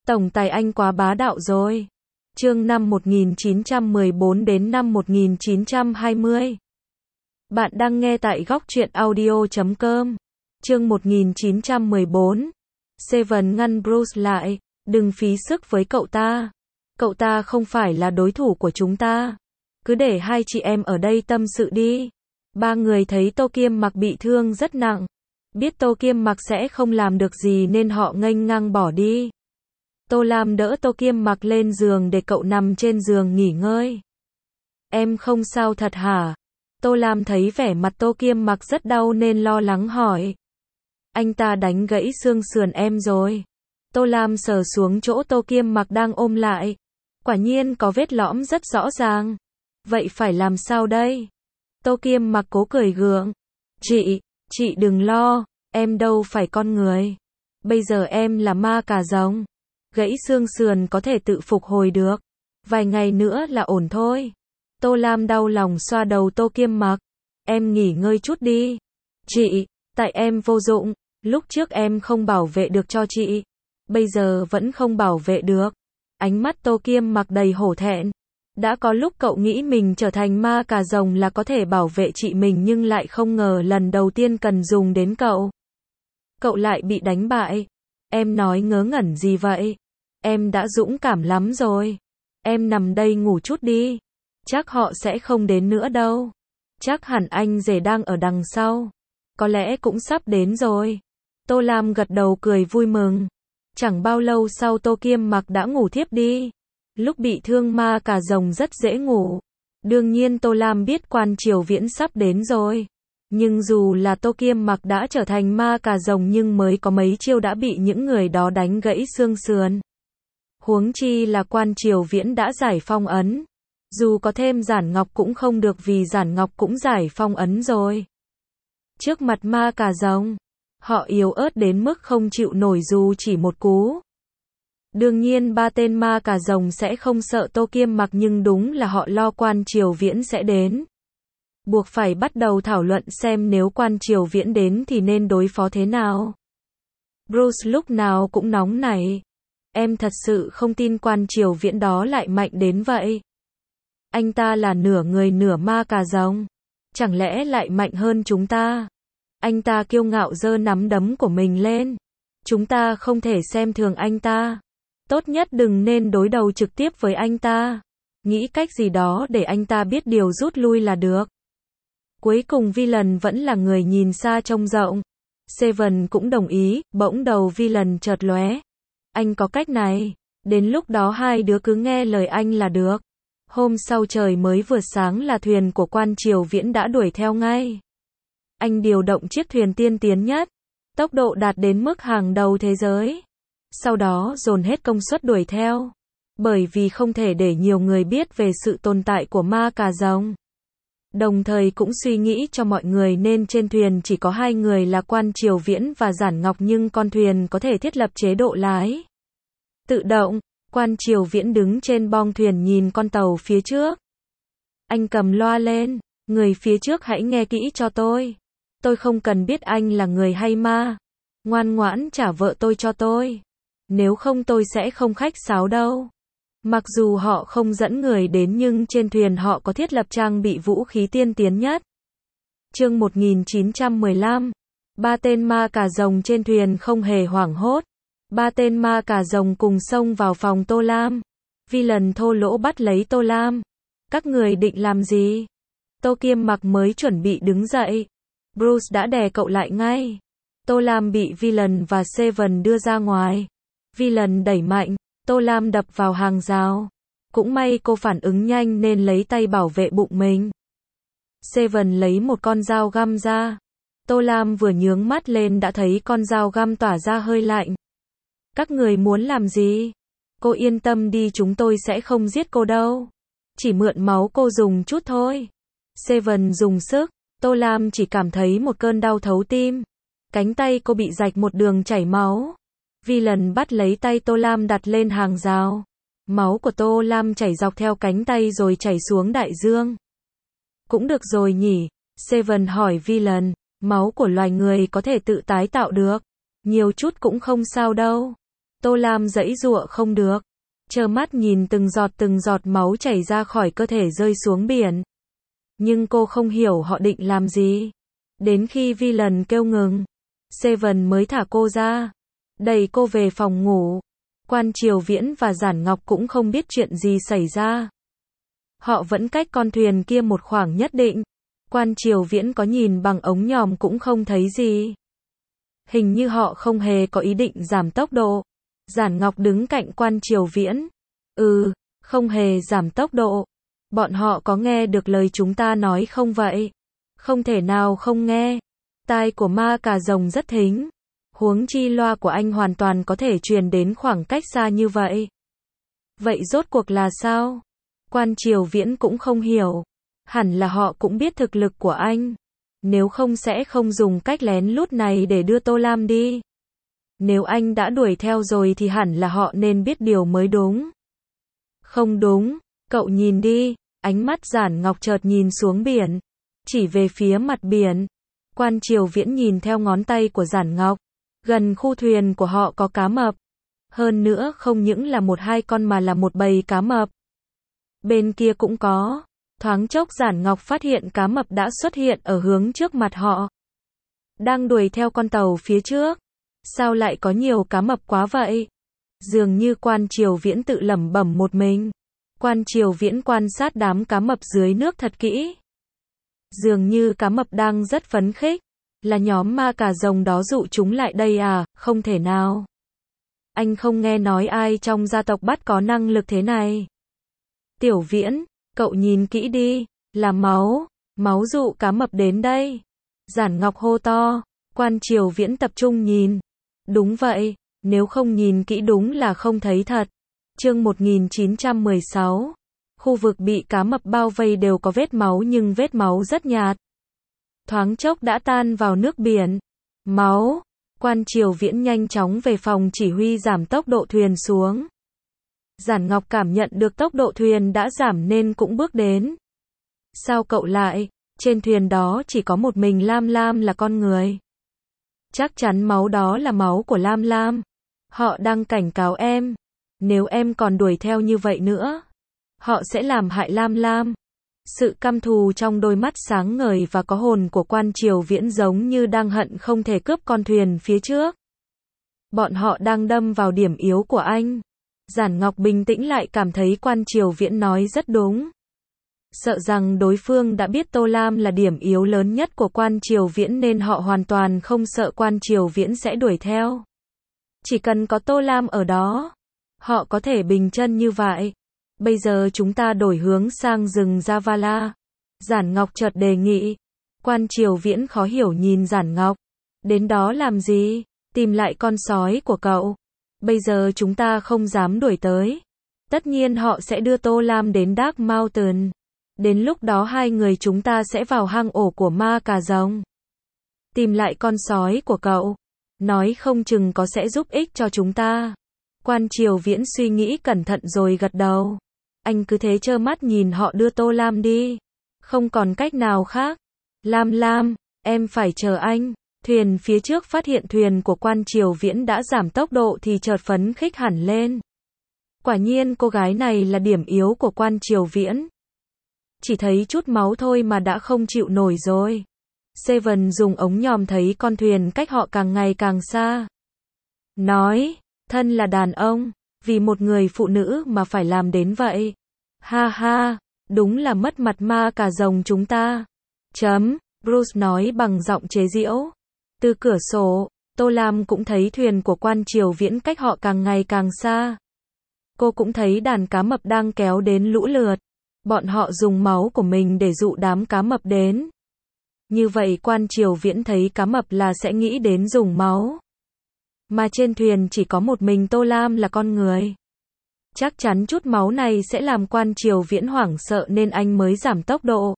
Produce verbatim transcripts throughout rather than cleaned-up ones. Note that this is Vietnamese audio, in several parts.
Tổng tài anh quá bá đạo rồi. Chương năm một nghìn chín trăm mười bốn đến năm một nghìn chín trăm hai mươi. Bạn đang nghe tại góc truyện audio chấm com. Chương một nghìn chín trăm mười bốn. Seven ngăn Bruce lại, đừng phí sức với cậu ta. Cậu ta không phải là đối thủ của chúng ta. Cứ để hai chị em ở đây tâm sự đi. Ba người thấy Tô Kiêm Mặc bị thương rất nặng. Biết Tô Kiêm Mặc sẽ không làm được gì nên họ nghênh ngang bỏ đi. Tô Lam đỡ Tô Kiêm Mặc lên giường để cậu nằm trên giường nghỉ ngơi. Em không sao thật hả? Tô Lam thấy vẻ mặt Tô Kiêm Mặc rất đau nên lo lắng hỏi. Anh ta đánh gãy xương sườn em rồi. Tô Lam sờ xuống chỗ Tô Kiêm Mặc đang ôm lại. Quả nhiên có vết lõm rất rõ ràng. Vậy phải làm sao đây? Tô Kiêm Mặc cố cười gượng. Chị, chị đừng lo, em đâu phải con người. Bây giờ em là ma cà rồng. Gãy xương sườn có thể tự phục hồi được. Vài ngày nữa là ổn thôi. Tô Lam đau lòng xoa đầu Tô Kiêm Mặc. Em nghỉ ngơi chút đi. Chị, tại em vô dụng. Lúc trước em không bảo vệ được cho chị. Bây giờ vẫn không bảo vệ được. Ánh mắt Tô Kiêm Mặc đầy hổ thẹn. Đã có lúc cậu nghĩ mình trở thành ma cà rồng là có thể bảo vệ chị mình nhưng lại không ngờ lần đầu tiên cần dùng đến cậu. Cậu lại bị đánh bại. Em nói ngớ ngẩn gì vậy? Em đã dũng cảm lắm rồi. Em nằm đây ngủ chút đi. Chắc họ sẽ không đến nữa đâu. Chắc hẳn anh rể đang ở đằng sau. Có lẽ cũng sắp đến rồi. Tô Lam gật đầu cười vui mừng. Chẳng bao lâu sau Tô Kiêm Mặc đã ngủ thiếp đi. Lúc bị thương ma cà rồng rất dễ ngủ. Đương nhiên Tô Lam biết Quan Triều Viễn sắp đến rồi. Nhưng dù là Tô Kiêm Mặc đã trở thành ma cà rồng nhưng mới có mấy chiêu đã bị những người đó đánh gãy xương sườn. Huống chi là Quan Triều Viễn đã giải phong ấn. Dù có thêm Giản Ngọc cũng không được vì Giản Ngọc cũng giải phong ấn rồi. Trước mặt ma cà rồng, họ yếu ớt đến mức không chịu nổi dù chỉ một cú. Đương nhiên ba tên ma cà rồng sẽ không sợ Tô Kiêm Mặc nhưng đúng là họ lo Quan Triều Viễn sẽ đến. Buộc phải bắt đầu thảo luận xem nếu Quan Triều Viễn đến thì nên đối phó thế nào. Bruce lúc nào cũng nóng nảy. Em thật sự không tin Quan Triều Viễn đó lại mạnh đến vậy. Anh ta là nửa người nửa ma cà rồng. Chẳng lẽ lại mạnh hơn chúng ta? Anh ta kiêu ngạo giơ nắm đấm của mình lên. Chúng ta không thể xem thường anh ta. Tốt nhất đừng nên đối đầu trực tiếp với anh ta. Nghĩ cách gì đó để anh ta biết điều rút lui là được. Cuối cùng Villain vẫn là người nhìn xa trông rộng. Seven cũng đồng ý, bỗng đầu Villain chợt lóe. Anh có cách này. Đến lúc đó hai đứa cứ nghe lời anh là được. Hôm sau trời mới vừa sáng là thuyền của Quan Triều Viễn đã đuổi theo ngay. Anh điều động chiếc thuyền tiên tiến nhất. Tốc độ đạt đến mức hàng đầu thế giới. Sau đó dồn hết công suất đuổi theo. Bởi vì không thể để nhiều người biết về sự tồn tại của ma cà rồng. Đồng thời cũng suy nghĩ cho mọi người nên trên thuyền chỉ có hai người là Quan Triều Viễn và Giản Ngọc nhưng con thuyền có thể thiết lập chế độ lái tự động. Quan Triều Viễn đứng trên bong thuyền nhìn con tàu phía trước. Anh cầm loa lên. Người phía trước hãy nghe kỹ cho tôi. Tôi không cần biết anh là người hay ma. Ngoan ngoãn trả vợ tôi cho tôi. Nếu không tôi sẽ không khách sáo đâu. Mặc dù họ không dẫn người đến nhưng trên thuyền họ có thiết lập trang bị vũ khí tiên tiến nhất. Chương một nghìn chín trăm mười lăm. Ba tên ma cà rồng trên thuyền không hề hoảng hốt. Ba tên ma cà rồng cùng xông vào phòng Tô Lam. Villain thô lỗ bắt lấy Tô Lam. Các người định làm gì? Tô Kiêm Mặc mới chuẩn bị đứng dậy. Bruce đã đè cậu lại ngay. Tô Lam bị Villain và Seven đưa ra ngoài. Villain đẩy mạnh. Tô Lam đập vào hàng rào. Cũng may cô phản ứng nhanh nên lấy tay bảo vệ bụng mình. Seven lấy một con dao găm ra. Tô Lam vừa nhướng mắt lên đã thấy con dao găm tỏa ra hơi lạnh. Các người muốn làm gì? Cô yên tâm đi, chúng tôi sẽ không giết cô đâu. Chỉ mượn máu cô dùng chút thôi. Seven dùng sức. Tô Lam chỉ cảm thấy một cơn đau thấu tim. Cánh tay cô bị rạch một đường chảy máu. Villain bắt lấy tay Tô Lam đặt lên hàng rào. Máu của Tô Lam chảy dọc theo cánh tay rồi chảy xuống đại dương. Cũng được rồi nhỉ? Seven hỏi Villain. Máu của loài người có thể tự tái tạo được. Nhiều chút cũng không sao đâu. Tô Lam giãy giụa không được, trơ mắt nhìn từng giọt từng giọt máu chảy ra khỏi cơ thể rơi xuống biển. Nhưng cô không hiểu họ định làm gì. Đến khi Villain kêu ngừng, Seven mới thả cô ra, đẩy cô về phòng ngủ. Quan Triều Viễn và Giản Ngọc cũng không biết chuyện gì xảy ra. Họ vẫn cách con thuyền kia một khoảng nhất định. Quan Triều Viễn có nhìn bằng ống nhòm cũng không thấy gì. Hình như họ không hề có ý định giảm tốc độ. Giản Ngọc đứng cạnh Quan Triều Viễn. Ừ, không hề giảm tốc độ. Bọn họ có nghe được lời chúng ta nói không vậy? Không thể nào không nghe. Tai của ma cà rồng rất thính. Huống chi loa của anh hoàn toàn có thể truyền đến khoảng cách xa như vậy. Vậy rốt cuộc là sao? Quan Triều Viễn cũng không hiểu. Hẳn là họ cũng biết thực lực của anh. Nếu không sẽ không dùng cách lén lút này để đưa Tô Lam đi. Nếu anh đã đuổi theo rồi thì hẳn là họ nên biết điều mới đúng. Không đúng, cậu nhìn đi. Ánh mắt Giản Ngọc chợt nhìn xuống biển, chỉ về phía mặt biển. Quan Triều Viễn nhìn theo ngón tay của Giản Ngọc. Gần khu thuyền của họ có cá mập. Hơn nữa không những là một hai con mà là một bầy cá mập. Bên kia cũng có. Thoáng chốc Giản Ngọc phát hiện cá mập đã xuất hiện ở hướng trước mặt họ. Đang đuổi theo con tàu phía trước. Sao lại có nhiều cá mập quá vậy? Dường như Quan Triều Viễn tự lẩm bẩm một mình. Quan Triều Viễn quan sát đám cá mập dưới nước thật kỹ. Dường như cá mập đang rất phấn khích. Là nhóm ma cà rồng đó dụ chúng lại đây à? Không thể nào. Anh không nghe nói ai trong gia tộc bắt có năng lực thế này. Tiểu Viễn, cậu nhìn kỹ đi. Là máu. Máu dụ cá mập đến đây. Giản Ngọc hô to. Quan Triều Viễn tập trung nhìn. Đúng vậy. Nếu không nhìn kỹ đúng là không thấy thật. Chương một nghìn chín trăm mười sáu. Khu vực bị cá mập bao vây đều có vết máu nhưng vết máu rất nhạt. Thoáng chốc đã tan vào nước biển. Máu. Quan Triều Viễn nhanh chóng về phòng chỉ huy giảm tốc độ thuyền xuống. Giản Ngọc cảm nhận được tốc độ thuyền đã giảm nên cũng bước đến. Sao cậu lại? Trên thuyền đó chỉ có một mình Lam Lam là con người. Chắc chắn máu đó là máu của Lam Lam. Họ đang cảnh cáo em. Nếu em còn đuổi theo như vậy nữa, họ sẽ làm hại Lam Lam. Sự căm thù trong đôi mắt sáng ngời và có hồn của Quan Triều Viễn giống như đang hận không thể cướp con thuyền phía trước. Bọn họ đang đâm vào điểm yếu của anh. Giản Ngọc bình tĩnh lại cảm thấy Quan Triều Viễn nói rất đúng. Sợ rằng đối phương đã biết Tô Lam là điểm yếu lớn nhất của Quan Triều Viễn nên họ hoàn toàn không sợ Quan Triều Viễn sẽ đuổi theo. Chỉ cần có Tô Lam ở đó, họ có thể bình chân như vậy. Bây giờ chúng ta đổi hướng sang rừng Javala. Giản Ngọc chợt đề nghị. Quan Triều Viễn khó hiểu nhìn Giản Ngọc. Đến đó làm gì? Tìm lại con sói của cậu. Bây giờ chúng ta không dám đuổi tới. Tất nhiên họ sẽ đưa Tô Lam đến Dark Mountain. Đến lúc đó hai người chúng ta sẽ vào hang ổ của ma cà rồng. Tìm lại con sói của cậu. Nói không chừng có sẽ giúp ích cho chúng ta. Quan Triều Viễn suy nghĩ cẩn thận rồi gật đầu. Anh cứ thế trơ mắt nhìn họ đưa Tô Lam đi. Không còn cách nào khác. Lam Lam, em phải chờ anh. Thuyền phía trước phát hiện thuyền của Quan Triều Viễn đã giảm tốc độ thì chợt phấn khích hẳn lên. Quả nhiên cô gái này là điểm yếu của Quan Triều Viễn. Chỉ thấy chút máu thôi mà đã không chịu nổi rồi. Seven dùng ống nhòm thấy con thuyền cách họ càng ngày càng xa. Nói, thân là đàn ông, vì một người phụ nữ mà phải làm đến vậy. Ha ha, đúng là mất mặt ma cà rồng chúng ta. Chấm, Bruce nói bằng giọng chế giễu. Từ cửa sổ, Tô Lam cũng thấy thuyền của Quan Triều Viễn cách họ càng ngày càng xa. Cô cũng thấy đàn cá mập đang kéo đến lũ lượt. Bọn họ dùng máu của mình để dụ đám cá mập đến. Như vậy Quan Triều Viễn thấy cá mập là sẽ nghĩ đến dùng máu. Mà trên thuyền chỉ có một mình Tô Lam là con người. Chắc chắn chút máu này sẽ làm Quan Triều Viễn hoảng sợ nên anh mới giảm tốc độ.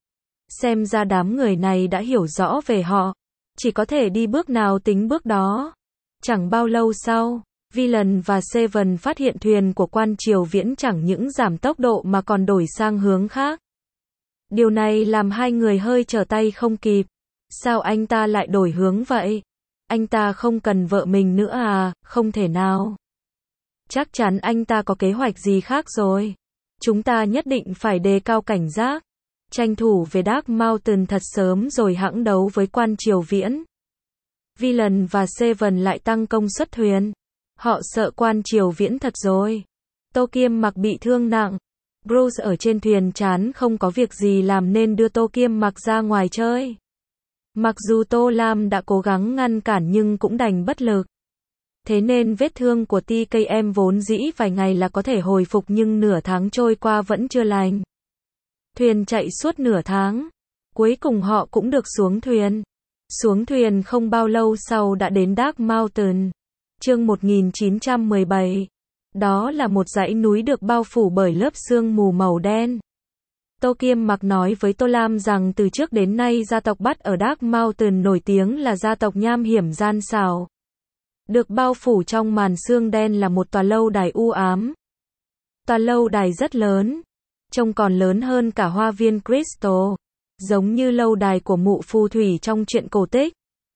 Xem ra đám người này đã hiểu rõ về họ. Chỉ có thể đi bước nào tính bước đó. Chẳng bao lâu sau, Villain và Seven phát hiện thuyền của Quan Triều Viễn chẳng những giảm tốc độ mà còn đổi sang hướng khác. Điều này làm hai người hơi trở tay không kịp. Sao anh ta lại đổi hướng vậy? Anh ta không cần vợ mình nữa à? Không thể nào. Chắc chắn anh ta có kế hoạch gì khác rồi. Chúng ta nhất định phải đề cao cảnh giác. Tranh thủ về Dark Mountain thật sớm rồi hẵng đấu với Quan Triều Viễn. Villain và Seven lại tăng công suất thuyền. Họ sợ Quan Triều Viễn thật rồi. Tô Kiêm Mặc bị thương nặng. Bruce ở trên thuyền chán không có việc gì làm nên đưa Tô Kiêm Mặc ra ngoài chơi. Mặc dù Tô Lam đã cố gắng ngăn cản nhưng cũng đành bất lực. Thế nên vết thương của tê ca em vốn dĩ vài ngày là có thể hồi phục nhưng nửa tháng trôi qua vẫn chưa lành. Thuyền chạy suốt nửa tháng. Cuối cùng họ cũng được xuống thuyền. Xuống thuyền không bao lâu sau đã đến Dark Mountain. Chương một nghìn chín trăm mười bảy. Đó là một dãy núi được bao phủ bởi lớp sương mù màu đen. Tô Kiêm Mặc nói với Tô Lam rằng từ trước đến nay gia tộc Bát ở Dark Mountain nổi tiếng là gia tộc nham hiểm gian xảo. Được bao phủ trong màn sương đen là một tòa lâu đài u ám. Tòa lâu đài rất lớn, trông còn lớn hơn cả hoa viên Crystal, giống như lâu đài của mụ phù thủy trong truyện cổ tích.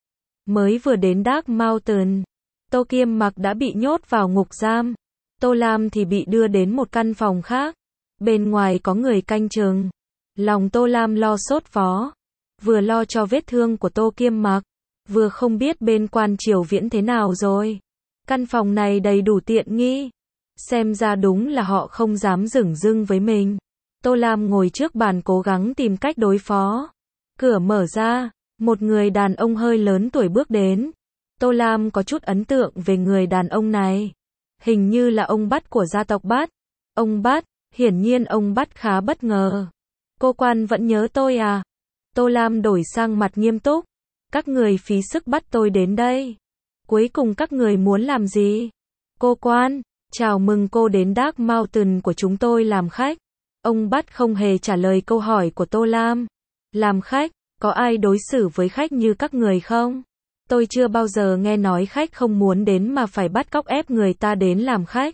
Mới vừa đến Dark Mountain, Tô Kiêm Mặc đã bị nhốt vào ngục giam. Tô Lam thì bị đưa đến một căn phòng khác. Bên ngoài có người canh chừng. Lòng Tô Lam lo sốt vó. Vừa lo cho vết thương của Tô Kiêm Mặc, vừa không biết bên Quan Triều Viễn thế nào rồi. Căn phòng này đầy đủ tiện nghi. Xem ra đúng là họ không dám dửng dưng với mình. Tô Lam ngồi trước bàn cố gắng tìm cách đối phó. Cửa mở ra, một người đàn ông hơi lớn tuổi bước đến. Tô Lam có chút ấn tượng về người đàn ông này. Hình như là ông Bát của gia tộc Bát. Ông Bát, hiển nhiên ông Bát khá bất ngờ. Cô Quan vẫn nhớ tôi à? Tô Lam đổi sang mặt nghiêm túc. Các người phí sức bắt tôi đến đây. Cuối cùng các người muốn làm gì? Cô Quan, chào mừng cô đến Dark Mountain của chúng tôi làm khách. Ông Bát không hề trả lời câu hỏi của Tô Lam. Làm khách, có ai đối xử với khách như các người không? Tôi chưa bao giờ nghe nói khách không muốn đến mà phải bắt cóc ép người ta đến làm khách.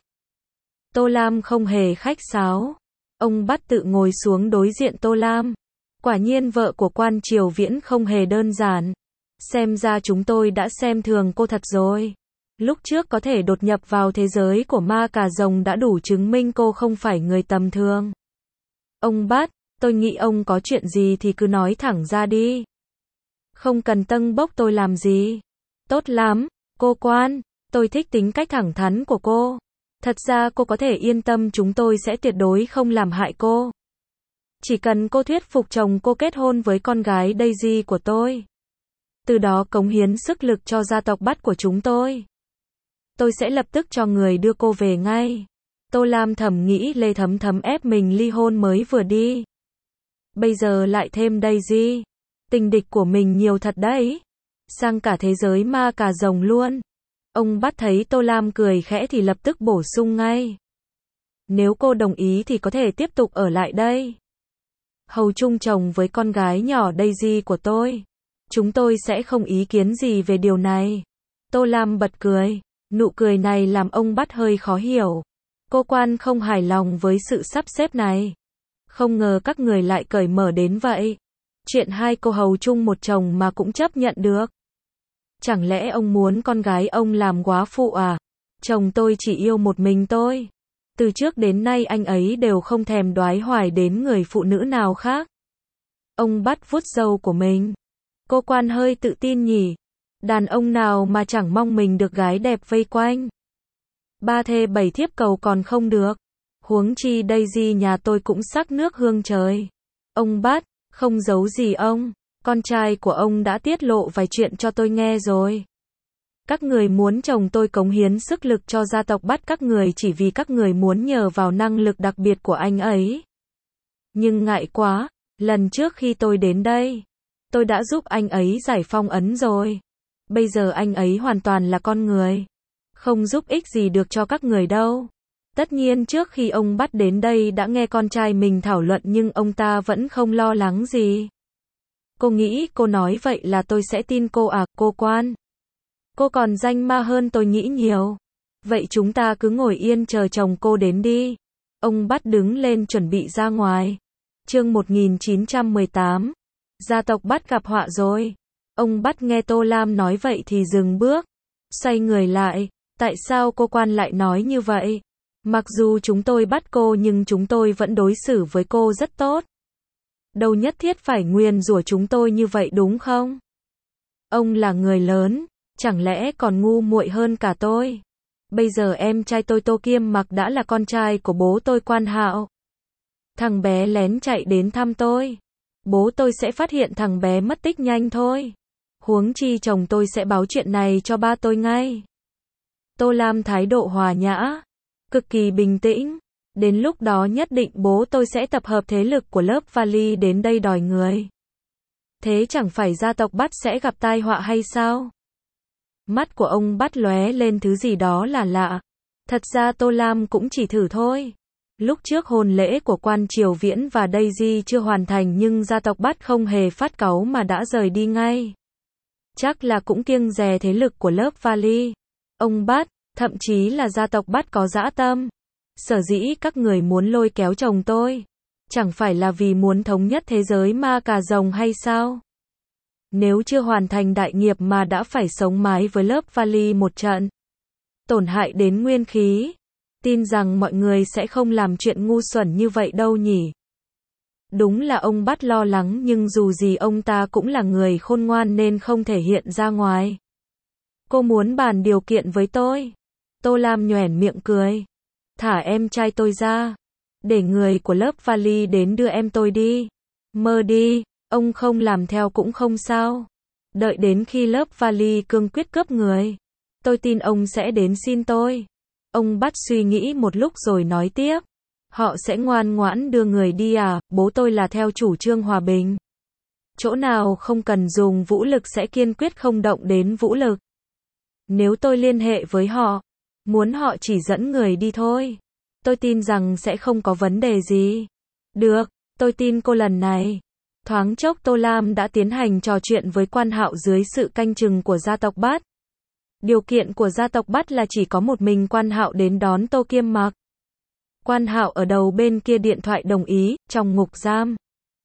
Tô Lam không hề khách sáo. Ông Bát tự ngồi xuống đối diện Tô Lam. Quả nhiên vợ của Quan Triều Viễn không hề đơn giản. Xem ra chúng tôi đã xem thường cô thật rồi. Lúc trước có thể đột nhập vào thế giới của ma cà rồng đã đủ chứng minh cô không phải người tầm thường. Ông Bát, tôi nghĩ ông có chuyện gì thì cứ nói thẳng ra đi. Không cần tâng bốc tôi làm gì. Tốt lắm, cô Quan, tôi thích tính cách thẳng thắn của cô. Thật ra cô có thể yên tâm chúng tôi sẽ tuyệt đối không làm hại cô. Chỉ cần cô thuyết phục chồng cô kết hôn với con gái Daisy của tôi. Từ đó cống hiến sức lực cho gia tộc Bát của chúng tôi. Tôi sẽ lập tức cho người đưa cô về ngay. Tô Lam thầm nghĩ Lê Thấm Thấm ép mình ly hôn mới vừa đi. Bây giờ lại thêm Daisy. Tình địch của mình nhiều thật đấy. Sang cả thế giới ma cà rồng luôn. Ông Bát thấy Tô Lam cười khẽ thì lập tức bổ sung ngay. Nếu cô đồng ý thì có thể tiếp tục ở lại đây. Hầu chung chồng với con gái nhỏ Daisy của tôi. Chúng tôi sẽ không ý kiến gì về điều này. Tô Lam bật cười. Nụ cười này làm ông Bát hơi khó hiểu. Cô Quan không hài lòng với sự sắp xếp này. Không ngờ các người lại cởi mở đến vậy. Chuyện hai cô hầu chung một chồng mà cũng chấp nhận được. Chẳng lẽ ông muốn con gái ông làm góa phụ à? Chồng tôi chỉ yêu một mình tôi. Từ trước đến nay anh ấy đều không thèm đoái hoài đến người phụ nữ nào khác. Ông Bát vuốt râu của mình. Cô Quan hơi tự tin nhỉ. Đàn ông nào mà chẳng mong mình được gái đẹp vây quanh. Ba thê bảy thiếp cầu còn không được. Huống chi Daisy nhà tôi cũng sắc nước hương trời. Ông Bát, không giấu gì ông. Con trai của ông đã tiết lộ vài chuyện cho tôi nghe rồi. Các người muốn chồng tôi cống hiến sức lực cho gia tộc Bát các người chỉ vì các người muốn nhờ vào năng lực đặc biệt của anh ấy. Nhưng ngại quá, lần trước khi tôi đến đây, tôi đã giúp anh ấy giải phong ấn rồi. Bây giờ anh ấy hoàn toàn là con người. Không giúp ích gì được cho các người đâu. Tất nhiên trước khi ông Bát đến đây đã nghe con trai mình thảo luận nhưng ông ta vẫn không lo lắng gì. Cô nghĩ cô nói vậy là tôi sẽ tin cô à, cô Quan? Cô còn danh ma hơn tôi nghĩ nhiều. Vậy chúng ta cứ ngồi yên chờ chồng cô đến đi. Ông Bát đứng lên chuẩn bị ra ngoài. Chương một nghìn chín trăm mười tám. Gia tộc Bát gặp họa rồi. Ông Bát nghe Tô Lam nói vậy thì dừng bước. Xoay người lại. Tại sao cô quan lại nói như vậy? Mặc dù chúng tôi bắt cô nhưng chúng tôi vẫn đối xử với cô rất tốt. Đâu nhất thiết phải nguyền rủa chúng tôi như vậy đúng không? Ông là người lớn, chẳng lẽ còn ngu muội hơn cả tôi? Bây giờ em trai tôi Tô Kiêm Mặc đã là con trai của bố tôi Quan Hạo. Thằng bé lén chạy đến thăm tôi. Bố tôi sẽ phát hiện thằng bé mất tích nhanh thôi. Huống chi chồng tôi sẽ báo chuyện này cho ba tôi ngay. Tô Lam thái độ hòa nhã, cực kỳ bình tĩnh. Đến lúc đó nhất định bố tôi sẽ tập hợp thế lực của lớp vali đến đây đòi người. Thế chẳng phải gia tộc Bắt sẽ gặp tai họa hay sao? Mắt của ông Bắt lóe lên thứ gì đó là lạ. Thật ra Tô Lam cũng chỉ thử thôi. Lúc trước hôn lễ của Quan Triều Viễn và Daisy chưa hoàn thành nhưng gia tộc Bắt không hề phát cáu mà đã rời đi ngay. Chắc là cũng kiêng dè thế lực của lớp vali. Ông Bắt, thậm chí là gia tộc Bắt có dã tâm. Sở dĩ các người muốn lôi kéo chồng tôi, chẳng phải là vì muốn thống nhất thế giới ma cà rồng hay sao? Nếu chưa hoàn thành đại nghiệp mà đã phải sống mái với lớp vali một trận, tổn hại đến nguyên khí, tin rằng mọi người sẽ không làm chuyện ngu xuẩn như vậy đâu nhỉ? Đúng là ông Bắt lo lắng nhưng dù gì ông ta cũng là người khôn ngoan nên không thể hiện ra ngoài. Cô muốn bàn điều kiện với tôi. Tô Lam nhoẻn miệng cười. Thả em trai tôi ra. Để người của lớp vali đến đưa em tôi đi. Mơ đi, ông không làm theo cũng không sao. Đợi đến khi lớp vali cương quyết cướp người, tôi tin ông sẽ đến xin tôi. Ông Bắt suy nghĩ một lúc rồi nói tiếp. Họ sẽ ngoan ngoãn đưa người đi à, bố tôi là theo chủ trương hòa bình. Chỗ nào không cần dùng vũ lực sẽ kiên quyết không động đến vũ lực. Nếu tôi liên hệ với họ, muốn họ chỉ dẫn người đi thôi, tôi tin rằng sẽ không có vấn đề gì. Được, tôi tin cô lần này. Thoáng chốc Tô Lam đã tiến hành trò chuyện với Quan Hạo dưới sự canh chừng của gia tộc Bắt. Điều kiện của gia tộc Bắt là chỉ có một mình Quan Hạo đến đón Tô Kiêm Mặc. Quan Hạo ở đầu bên kia điện thoại đồng ý, trong ngục giam.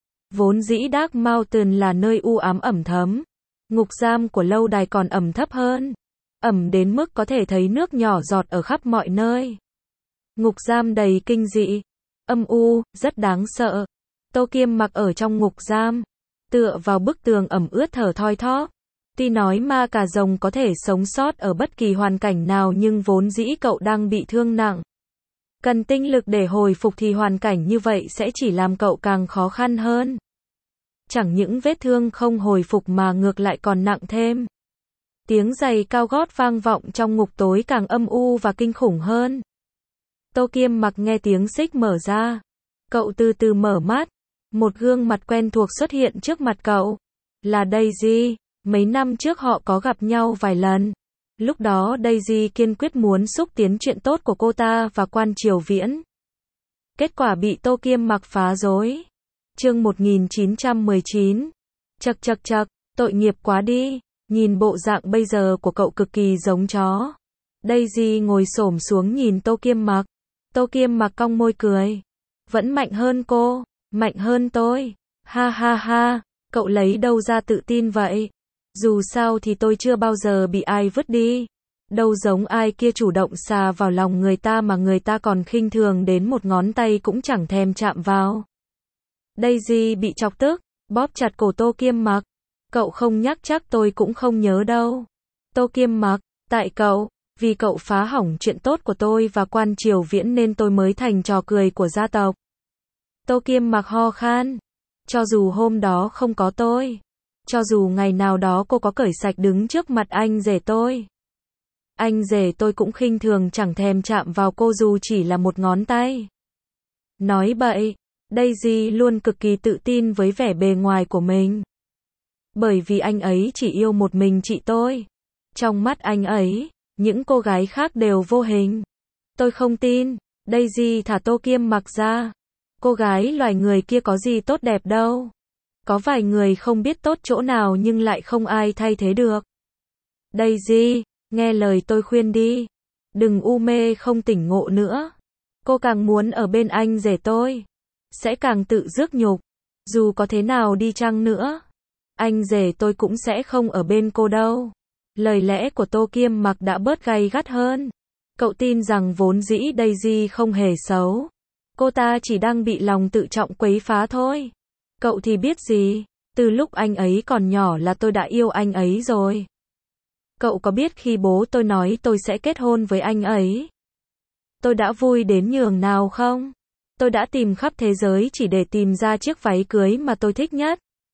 Vốn dĩ Dark Mountain là nơi u ám ẩm thấm. Ngục giam của lâu đài còn ẩm thấp hơn. Ẩm đến mức có thể thấy nước nhỏ giọt ở khắp mọi nơi. Ngục giam đầy kinh dị, âm u, rất đáng sợ. Tô Kiêm Mặc ở trong ngục giam, tựa vào bức tường ẩm ướt thở thoi thóp. Tuy nói ma cà rồng có thể sống sót ở bất kỳ hoàn cảnh nào nhưng vốn dĩ cậu đang bị thương nặng. Cần tinh lực để hồi phục thì hoàn cảnh như vậy sẽ chỉ làm cậu càng khó khăn hơn. Chẳng những vết thương không hồi phục mà ngược lại còn nặng thêm. Tiếng giày cao gót vang vọng trong ngục tối càng âm u và kinh khủng hơn. Tô Kiêm Mặc nghe tiếng xích mở ra. Cậu từ từ mở mắt. Một gương mặt quen thuộc xuất hiện trước mặt cậu. Là Daisy. Mấy năm trước họ có gặp nhau vài lần. Lúc đó Daisy kiên quyết muốn xúc tiến chuyện tốt của cô ta và Quan Triều Viễn. Kết quả bị Tô Kiêm Mặc phá rối. Chương một nghìn chín trăm mười chín. Chậc chậc chậc, tội nghiệp quá đi. Nhìn bộ dạng bây giờ của cậu cực kỳ giống chó. Daisy ngồi xổm xuống nhìn Tô Kiêm Mặc. Tô Kiêm Mặc cong môi cười. Vẫn mạnh hơn cô, mạnh hơn tôi. Ha ha ha, cậu lấy đâu ra tự tin vậy? Dù sao thì tôi chưa bao giờ bị ai vứt đi. Đâu giống ai kia chủ động xà vào lòng người ta mà người ta còn khinh thường đến một ngón tay cũng chẳng thèm chạm vào. Daisy bị chọc tức, bóp chặt cổ Tô Kiêm Mặc. Cậu không nhắc chắc tôi cũng không nhớ đâu. Tô Kiêm Mặc, tại cậu, vì cậu phá hỏng chuyện tốt của tôi và Quan Triều Viễn nên tôi mới thành trò cười của gia tộc. Tô Kiêm Mặc ho khan. Cho dù hôm đó không có tôi, cho dù ngày nào đó cô có cởi sạch đứng trước mặt anh rể tôi, anh rể tôi cũng khinh thường chẳng thèm chạm vào cô dù chỉ là một ngón tay. Nói bậy, Daisy luôn cực kỳ tự tin với vẻ bề ngoài của mình. Bởi vì anh ấy chỉ yêu một mình chị tôi. Trong mắt anh ấy, những cô gái khác đều vô hình. Tôi không tin. Daisy thả Tô Kiêm Mặc ra. Cô gái loài người kia có gì tốt đẹp đâu. Có vài người không biết tốt chỗ nào nhưng lại không ai thay thế được. Daisy, nghe lời tôi khuyên đi. Đừng u mê không tỉnh ngộ nữa. Cô càng muốn ở bên anh rể tôi, sẽ càng tự rước nhục. Dù có thế nào đi chăng nữa, anh rể tôi cũng sẽ không ở bên cô đâu. Lời lẽ của Tô Kiêm Mặc đã bớt gay gắt hơn. Cậu tin rằng vốn dĩ Daisy không hề xấu. Cô ta chỉ đang bị lòng tự trọng quấy phá thôi. Cậu thì biết gì, từ lúc anh ấy còn nhỏ là tôi đã yêu anh ấy rồi. Cậu có biết khi bố tôi nói tôi sẽ kết hôn với anh ấy, tôi đã vui đến nhường nào không? Tôi đã tìm khắp thế giới chỉ để tìm ra chiếc váy cưới mà tôi thích nhất.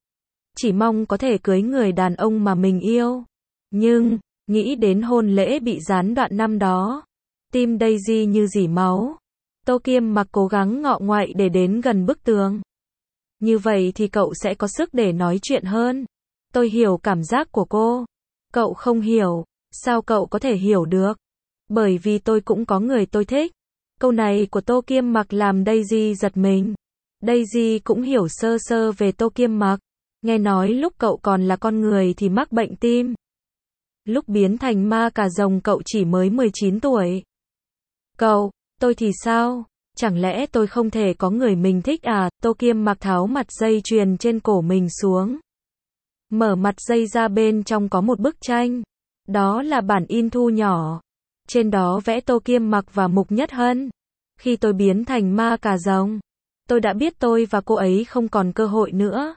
Chỉ mong có thể cưới người đàn ông mà mình yêu. Nhưng, nghĩ đến hôn lễ bị gián đoạn năm đó, tim Daisy như rỉ máu. Tô Kiêm Mặc cố gắng ngọ ngoại để đến gần bức tường. Như vậy thì cậu sẽ có sức để nói chuyện hơn. Tôi hiểu cảm giác của cô. Cậu không hiểu. Sao cậu có thể hiểu được? Bởi vì tôi cũng có người tôi thích. Câu này của Tô Kiêm Mặc làm Daisy giật mình. Daisy cũng hiểu sơ sơ về Tô Kiêm Mặc. Nghe nói lúc cậu còn là con người thì mắc bệnh tim. Lúc biến thành ma cà rồng cậu chỉ mới mười chín tuổi. Cậu, tôi thì sao? Chẳng lẽ tôi không thể có người mình thích à? Tô Kiêm Mặc tháo mặt dây chuyền trên cổ mình xuống. Mở mặt dây ra, bên trong có một bức tranh. Đó là bản in thu nhỏ. Trên đó vẽ Tô Kiêm Mặc và Mục Nhất Hân. Khi tôi biến thành ma cà rồng, tôi đã biết tôi và cô ấy không còn cơ hội nữa.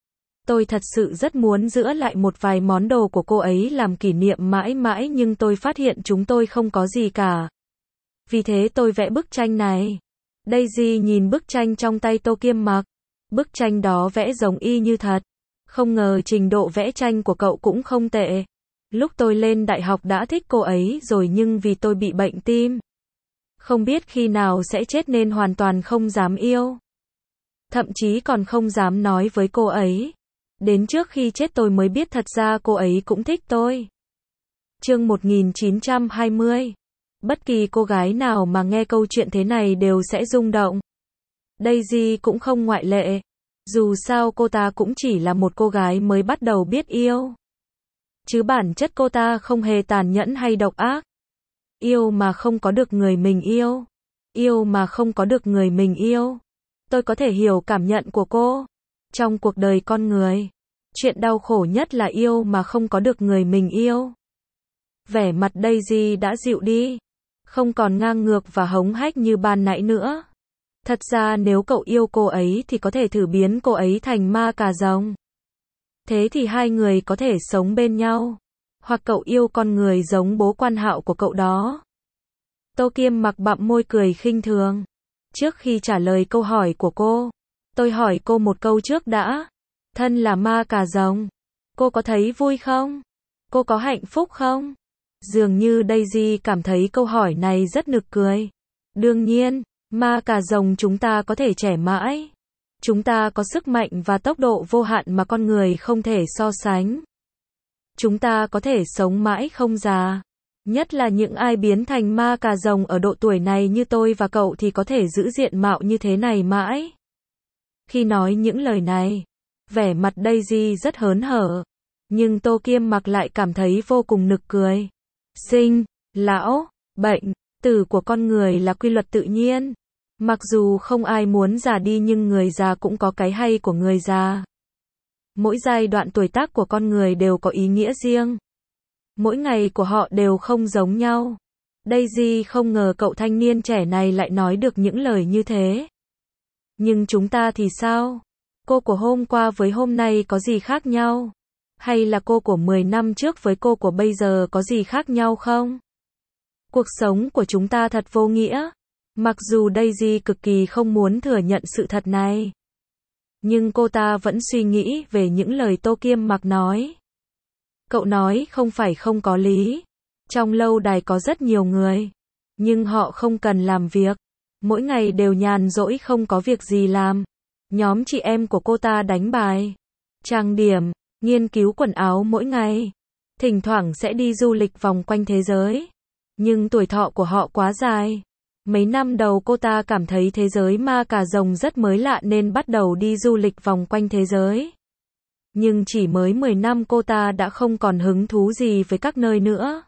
Tôi thật sự rất muốn giữ lại một vài món đồ của cô ấy làm kỷ niệm mãi mãi, nhưng tôi phát hiện chúng tôi không có gì cả. Vì thế tôi vẽ bức tranh này. Daisy nhìn bức tranh trong tay Tô Kiêm Mặc. Bức tranh đó vẽ giống y như thật. Không ngờ trình độ vẽ tranh của cậu cũng không tệ. Lúc tôi lên đại học đã thích cô ấy rồi, nhưng vì tôi bị bệnh tim, không biết khi nào sẽ chết nên hoàn toàn không dám yêu. Thậm chí còn không dám nói với cô ấy. Đến trước khi chết tôi mới biết thật ra cô ấy cũng thích tôi. Chương một nghìn chín trăm hai mươi. Bất kỳ cô gái nào mà nghe câu chuyện thế này đều sẽ rung động. Daisy cũng không ngoại lệ. Dù sao cô ta cũng chỉ là một cô gái mới bắt đầu biết yêu. Chứ bản chất cô ta không hề tàn nhẫn hay độc ác. Yêu mà không có được người mình yêu. Yêu mà không có được người mình yêu. Tôi có thể hiểu cảm nhận của cô. Trong cuộc đời con người, chuyện đau khổ nhất là yêu mà không có được người mình yêu. Vẻ mặt Daisy đã dịu đi. Không còn ngang ngược và hống hách như ban nãy nữa. Thật ra nếu cậu yêu cô ấy thì có thể thử biến cô ấy thành ma cà rồng. Thế thì hai người có thể sống bên nhau. Hoặc cậu yêu con người giống bố Quan Hạo của cậu đó. Tô Kiêm Mặc bặm môi cười khinh thường. Trước khi trả lời câu hỏi của cô, tôi hỏi cô một câu trước đã. Thân là ma cà rồng, cô có thấy vui không? Cô có hạnh phúc không? Dường như Daisy cảm thấy câu hỏi này rất nực cười. Đương nhiên, ma cà rồng chúng ta có thể trẻ mãi. Chúng ta có sức mạnh và tốc độ vô hạn mà con người không thể so sánh. Chúng ta có thể sống mãi không già. Nhất là những ai biến thành ma cà rồng ở độ tuổi này như tôi và cậu thì có thể giữ diện mạo như thế này mãi. Khi nói những lời này, vẻ mặt Daisy rất hớn hở. Nhưng Tô Kiêm Mặc lại cảm thấy vô cùng nực cười. Sinh, lão, bệnh, tử của con người là quy luật tự nhiên. Mặc dù không ai muốn già đi nhưng người già cũng có cái hay của người già. Mỗi giai đoạn tuổi tác của con người đều có ý nghĩa riêng. Mỗi ngày của họ đều không giống nhau. Daisy không ngờ cậu thanh niên trẻ này lại nói được những lời như thế. Nhưng chúng ta thì sao? Cô của hôm qua với hôm nay có gì khác nhau? Hay là cô của mười năm trước với cô của bây giờ có gì khác nhau không? Cuộc sống của chúng ta thật vô nghĩa. Mặc dù Daisy cực kỳ không muốn thừa nhận sự thật này, nhưng cô ta vẫn suy nghĩ về những lời Tô Kiêm Mặc nói. Cậu nói không phải không có lý. Trong lâu đài có rất nhiều người, nhưng họ không cần làm việc. Mỗi ngày đều nhàn rỗi không có việc gì làm. Nhóm chị em của cô ta đánh bài, trang điểm, nghiên cứu quần áo mỗi ngày. Thỉnh thoảng sẽ đi du lịch vòng quanh thế giới. Nhưng tuổi thọ của họ quá dài. Mấy năm đầu cô ta cảm thấy thế giới ma cà rồng rất mới lạ nên bắt đầu đi du lịch vòng quanh thế giới. Nhưng chỉ mới mười năm cô ta đã không còn hứng thú gì với các nơi nữa.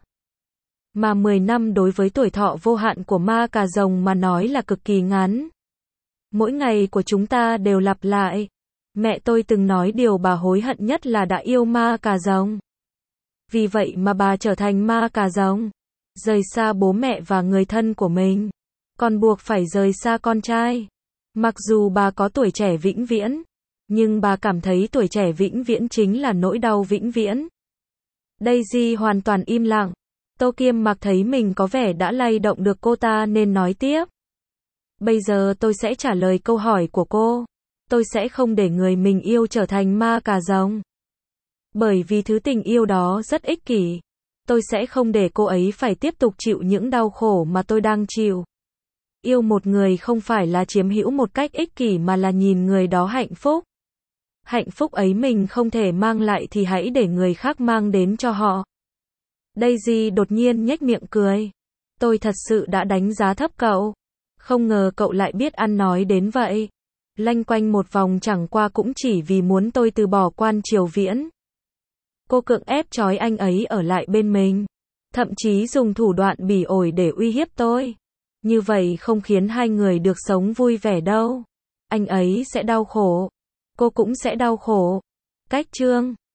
Mà mười năm đối với tuổi thọ vô hạn của ma cà rồng mà nói là cực kỳ ngắn. Mỗi ngày của chúng ta đều lặp lại. Mẹ tôi từng nói điều bà hối hận nhất là đã yêu ma cà rồng. Vì vậy mà bà trở thành ma cà rồng. Rời xa bố mẹ và người thân của mình. Còn buộc phải rời xa con trai. Mặc dù bà có tuổi trẻ vĩnh viễn, nhưng bà cảm thấy tuổi trẻ vĩnh viễn chính là nỗi đau vĩnh viễn. Daisy hoàn toàn im lặng. Tô Kiêm Mặc thấy mình có vẻ đã lay động được cô ta nên nói tiếp. Bây giờ tôi sẽ trả lời câu hỏi của cô. Tôi sẽ không để người mình yêu trở thành ma cà rồng. Bởi vì thứ tình yêu đó rất ích kỷ. Tôi sẽ không để cô ấy phải tiếp tục chịu những đau khổ mà tôi đang chịu. Yêu một người không phải là chiếm hữu một cách ích kỷ mà là nhìn người đó hạnh phúc. Hạnh phúc ấy mình không thể mang lại thì hãy để người khác mang đến cho họ. Daisy đột nhiên nhếch miệng cười. Tôi thật sự đã đánh giá thấp cậu. Không ngờ cậu lại biết ăn nói đến vậy. Lanh quanh một vòng chẳng qua cũng chỉ vì muốn tôi từ bỏ Quan Triều Viễn. Cô cưỡng ép trói anh ấy ở lại bên mình. Thậm chí dùng thủ đoạn bỉ ổi để uy hiếp tôi. Như vậy không khiến hai người được sống vui vẻ đâu. Anh ấy sẽ đau khổ. Cô cũng sẽ đau khổ. Cách chương